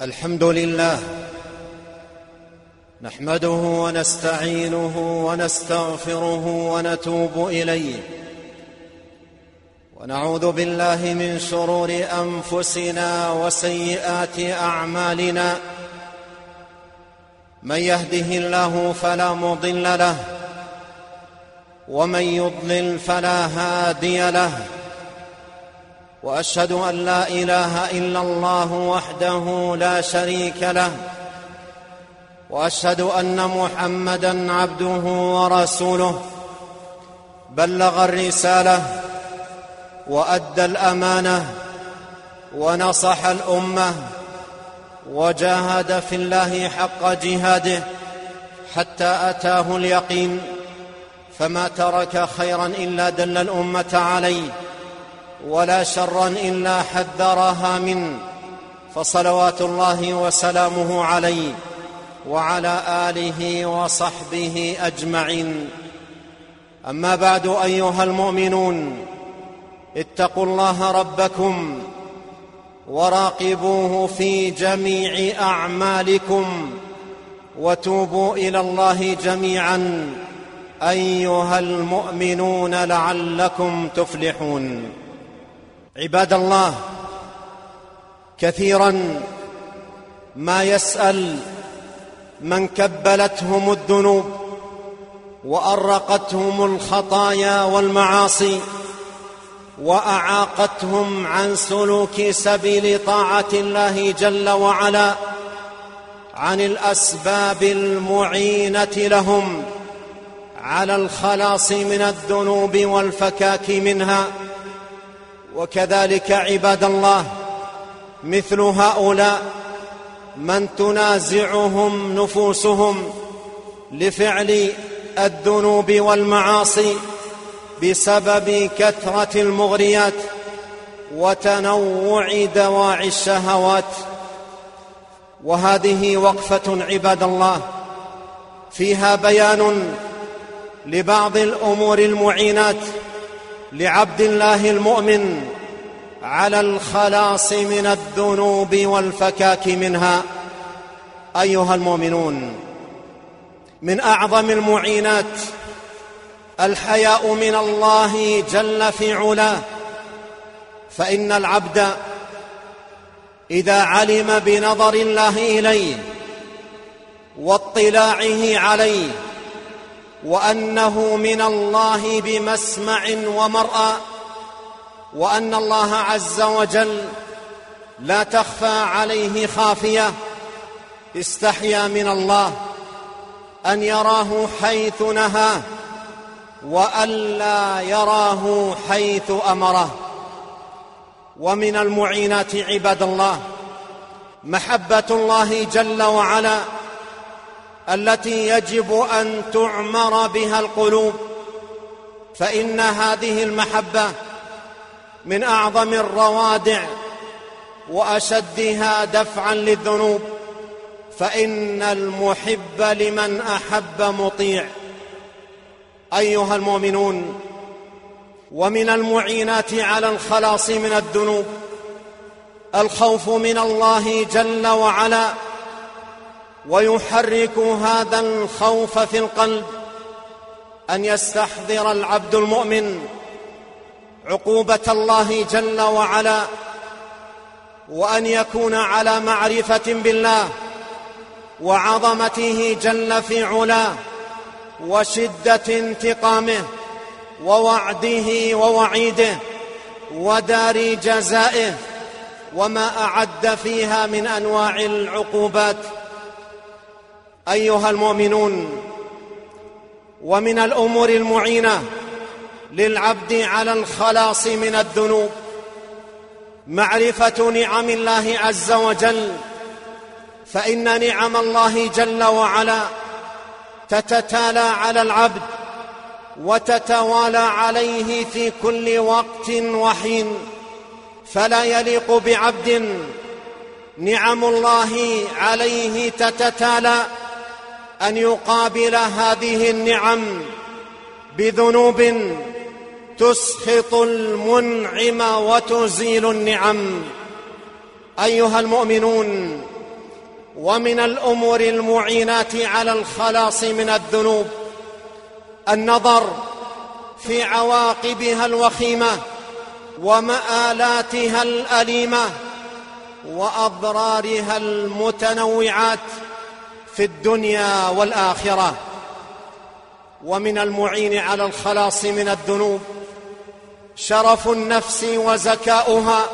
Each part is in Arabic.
الحمد لله نحمده ونستعينه ونستغفره ونتوب إليه، ونعوذ بالله من شرور أنفسنا وسيئات أعمالنا. من يهده الله فلا مضل له، ومن يضلل فلا هادي له، وأشهد أن لا إله إلا الله وحده لا شريك له، وأشهد أن محمدًا عبده ورسوله، بلغ الرسالة وأدى الأمانة ونصح الأمة، وجاهد في الله حق جهاده حتى أتاه اليقين، فما ترك خيرا إلا دل الأمة عليه، ولا شرا إلا حذرها منه، فصلوات الله وسلامه عليه وعلى آله وصحبه أجمعين. أما بعد، أيها المؤمنون، اتقوا الله ربكم وراقبوه في جميع أعمالكم، وتوبوا إلى الله جميعا أيها المؤمنون لعلكم تفلحون. عباد الله، كثيرا ما يسأل من كبلتهم الذنوب وأرقتهم الخطايا والمعاصي وأعاقتهم عن سلوك سبيل طاعة الله جل وعلا عن الأسباب المعينة لهم على الخلاص من الذنوب والفكاك منها. وكذلك عباد الله، مثل هؤلاء من تنازعهم نفوسهم لفعل الذنوب والمعاصي بسبب كثرة المغريات وتنوع دواعي الشهوات. وهذه وقفة عباد الله فيها بيان لبعض الأمور المعينات لعبد الله المؤمن على الخلاص من الذنوب والفكاك منها. أيها المؤمنون، من أعظم المعينات الحياء من الله جل في علاه، فإن العبد إذا علم بنظر الله إليه واطلاعه عليه وأنه من الله بمسمع ومرأى، وأن الله عز وجل لا تخفى عليه خافية، استحيا من الله أن يراه حيث نهاه وألا يراه حيث أمره. ومن المعينات عباد الله محبة الله جل وعلا التي يجب أن تعمر بها القلوب، فإن هذه المحبة من أعظم الروادع وأشدها دفعا للذنوب، فإن المحب لمن أحب مطيع. أيها المؤمنون، ومن المعينات على الخلاص من الذنوب الخوف من الله جل وعلا، ويحرك هذا الخوف في القلب أن يستحضر العبد المؤمن عقوبة الله جل وعلا، وأن يكون على معرفة بالله وعظمته جل في علاه وشدة انتقامه ووعده ووعيده ودار جزائه وما أعد فيها من أنواع العقوبات. أيها المؤمنون، ومن الأمور المعينة للعبد على الخلاص من الذنوب معرفة نعم الله عز وجل، فإن نعم الله جل وعلا تتتالى على العبد وتتوالى عليه في كل وقت وحين، فلا يليق بعبد نعم الله عليه تتتالى أن يقابل هذه النعم بذنوب تسخط المنعم وتزيل النعم. أيها المؤمنون، ومن الأمور المعينات على الخلاص من الذنوب النظر في عواقبها الوخيمة ومآلاتها الأليمة وأضرارها المتنوعات في الدنيا والآخرة. ومن المعين على الخلاص من الذنوب شرف النفس وزكاؤها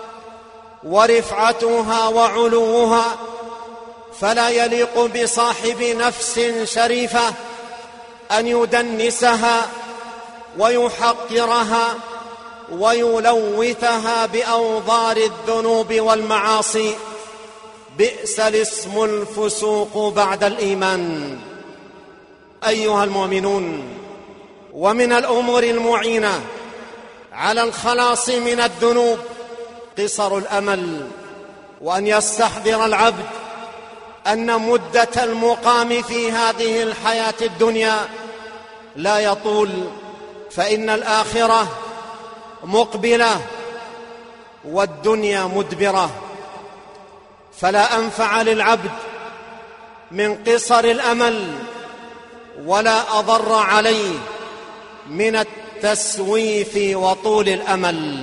ورفعتها وعلوها، فلا يليق بصاحب نفس شريفة أن يدنسها ويحقرها ويلوثها بأوضار الذنوب والمعاصي. بئس الاسم الفسوق بعد الإيمان. أيها المؤمنون، ومن الأمور المعينة على الخلاص من الذنوب قصر الأمل، وأن يستحضر العبد أن مدة المقام في هذه الحياة الدنيا لا يطول، فإن الآخرة مقبلة والدنيا مدبرة، فلا أنفع للعبد من قصر الأمل ولا أضر عليه من التسويف وطول الأمل.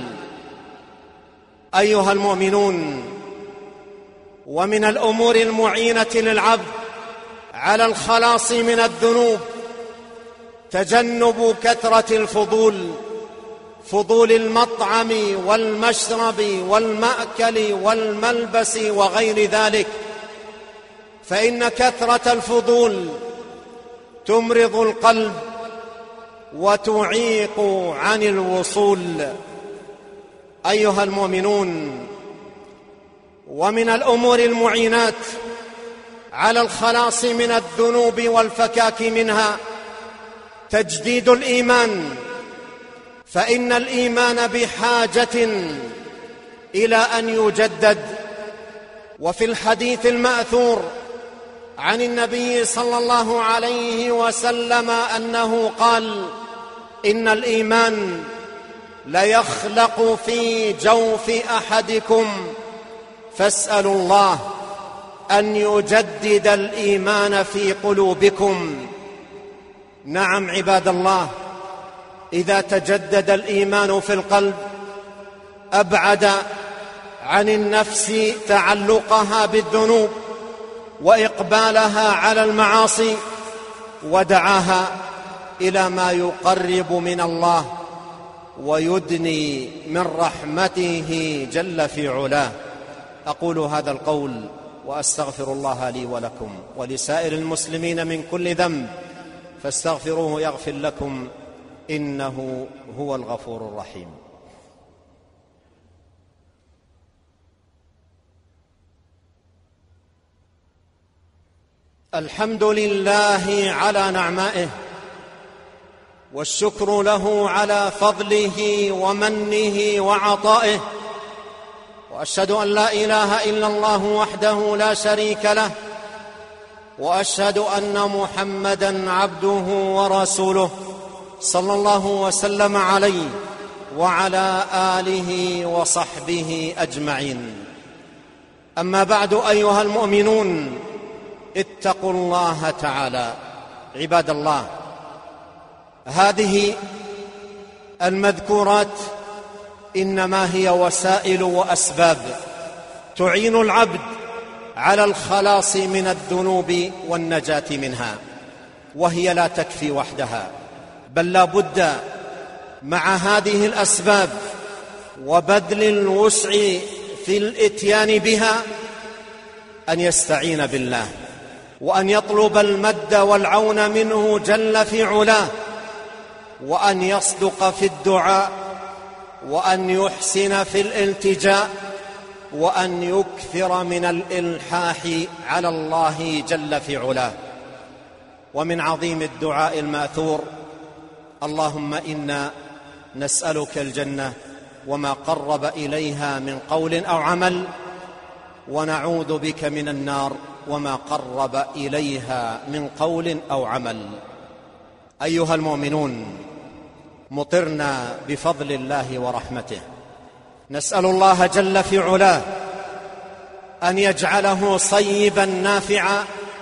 أيها المؤمنون، ومن الأمور المعينة للعبد على الخلاص من الذنوب تجنب كثرة الفضول، فضول المطعم والمشرب والمأكل والملبس وغير ذلك، فإن كثرة الفضول تمرض القلب وتعيق عن الوصول. أيها المؤمنون، ومن الأمور المعينات على الخلاص من الذنوب والفكاك منها تجديد الإيمان، فإن الإيمان بحاجة إلى أن يجدد. وفي الحديث المأثور عن النبي صلى الله عليه وسلم أنه قال: إن الإيمان ليخلق في جوف أحدكم فاسألوا الله أن يجدد الإيمان في قلوبكم. نعم عباد الله، إذا تجدد الإيمان في القلب أبعد عن النفس تعلقها بالذنوب وإقبالها على المعاصي، ودعاها إلى ما يقرب من الله ويدني من رحمته جل في علاه. أقول هذا القول وأستغفر الله لي ولكم ولسائر المسلمين من كل ذنب، فاستغفروه يغفر لكم، إنه هو الغفور الرحيم. الحمد لله على نعمائه، والشكر له على فضله ومنه وعطائه، وأشهد أن لا إله إلا الله وحده لا شريك له، وأشهد أن محمدًا عبده ورسوله صلى الله وسلم عليه وعلى آله وصحبه أجمعين. أما بعد، أيها المؤمنون، اتقوا الله تعالى. عباد الله، هذه المذكورات إنما هي وسائل وأسباب تعين العبد على الخلاص من الذنوب والنجاة منها، وهي لا تكفي وحدها، بل لا بد مع هذه الأسباب وبذل الوسع في الإتيان بها أن يستعين بالله، وأن يطلب المد والعون منه جل في علاه، وأن يصدق في الدعاء، وأن يحسن في الالتجاء، وأن يكثر من الإلحاح على الله جل في علاه. ومن عظيم الدعاء الماثور: اللهم إنا نسألك الجنة وما قرب إليها من قول أو عمل، ونعوذ بك من النار وما قرب إليها من قول أو عمل. أيها المؤمنون، مطرنا بفضل الله ورحمته، نسأل الله جل في علاه أن يجعله صيبا نافعا،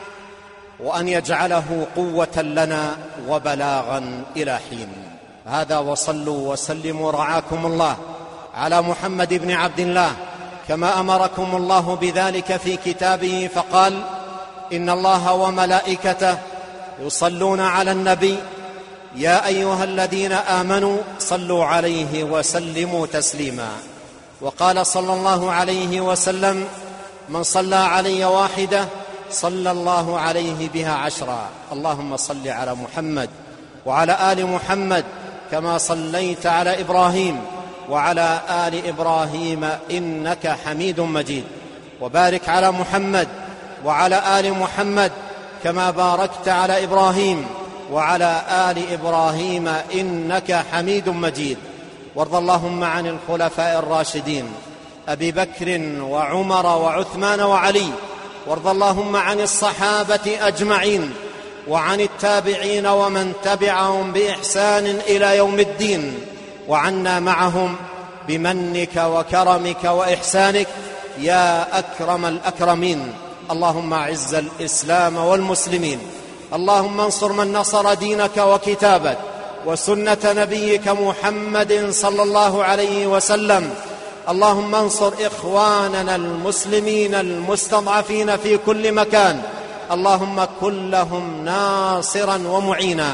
وأن يجعله قوة لنا وبلاغا إلى حين. هذا، وصلوا وسلموا رعاكم الله على محمد بن عبد الله كما أمركم الله بذلك في كتابه، فقال: إن الله وملائكته يصلون على النبي يا أيها الذين آمنوا صلوا عليه وسلموا تسليما. وقال صلى الله عليه وسلم: من صلى علي واحدة صلى الله عليه بها 10. اللهم صل على محمد وعلى آل محمد كما صليت على إبراهيم وعلى آل إبراهيم إنك حميد مجيد، وبارك على محمد وعلى آل محمد كما باركت على إبراهيم وعلى آل إبراهيم إنك حميد مجيد. وارض اللهم عن الخلفاء الراشدين أبي بكر وعمر وعثمان وعلي، وارض اللهم عن الصحابة أجمعين وعن التابعين ومن تبعهم بإحسان إلى يوم الدين، وعنا معهم بمنك وكرمك وإحسانك يا أكرم الأكرمين. اللهم أعز الإسلام والمسلمين، اللهم انصر من نصر دينك وكتابك وسنة نبيك محمد صلى الله عليه وسلم. اللهم انصر إخواننا المسلمين المستضعفين في كل مكان، اللهم كن لهم ناصرا ومعينا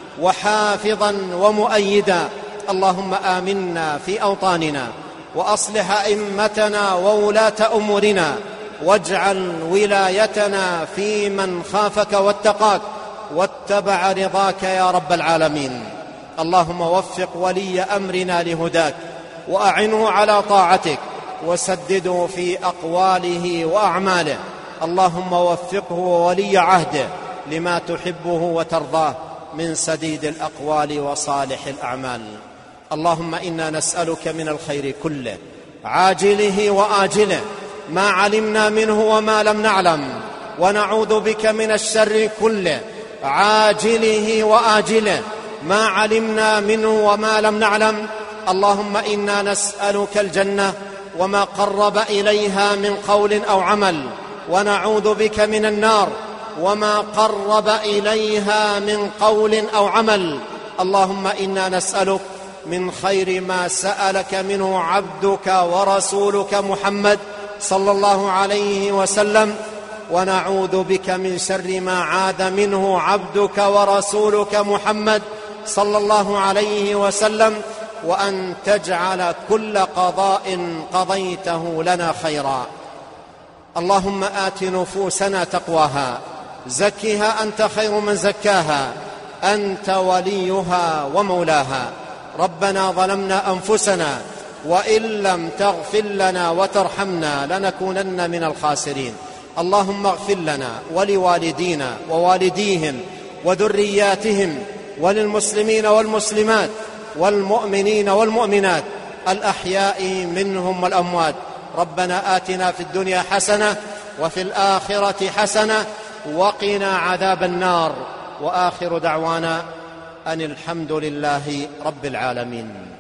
وحافظا ومؤيدا. اللهم آمنا في أوطاننا وأصلح أئمتنا وولاة أمورنا، واجعل ولايتنا في من خافك واتقاك واتبع رضاك يا رب العالمين. اللهم وفق ولي أمرنا لهداك، وأعنه على طاعتك، وسدده في أقواله وأعماله. اللهم وفقه وولي عهده لما تحبه وترضاه من سديد الأقوال وصالح الأعمال. اللهم إنا نسألك من الخير كله عاجله وآجله ما علمنا منه وما لم نعلم، ونعوذ بك من الشر كله عاجله وآجله ما علمنا منه وما لم نعلم. اللهم إنا نسألك الجنة وما قرب إليها من قول أو عمل، ونعوذ بك من النار وما قرب إليها من قول أو عمل. اللهم إنا نسألك من خير ما سألك منه عبدك ورسولك محمد صلى الله عليه وسلم، ونعوذ بك من شر ما عاد منه عبدك ورسولك محمد صلى الله عليه وسلم، وأن تجعل كل قضاء قضيته لنا خيرا. اللهم آت نفوسنا تقواها، زكها أنت خير من زكاها، أنت وليها ومولاها. ربنا ظلمنا أنفسنا وإن لم تغفر لنا وترحمنا لنكونن من الخاسرين. اللهم اغفر لنا ولوالدينا ووالديهم وذرياتهم وللمسلمين والمسلمات والمؤمنين والمؤمنات الأحياء منهم والأموات. ربنا آتنا في الدنيا حسنة وفي الآخرة حسنة وقنا عذاب النار. وآخر دعوانا أن الحمد لله رب العالمين.